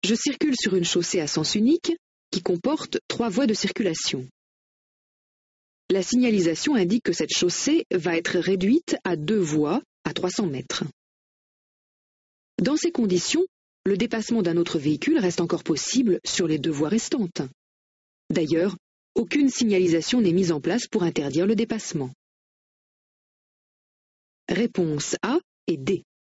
Je circule sur une chaussée à sens unique qui comporte 3 voies de circulation. La signalisation indique que cette chaussée va être réduite à 2 voies à 300 mètres. Dans ces conditions, le dépassement d'un autre véhicule reste encore possible sur les 2 voies restantes. D'ailleurs, aucune signalisation n'est mise en place pour interdire le dépassement. Réponses A et D.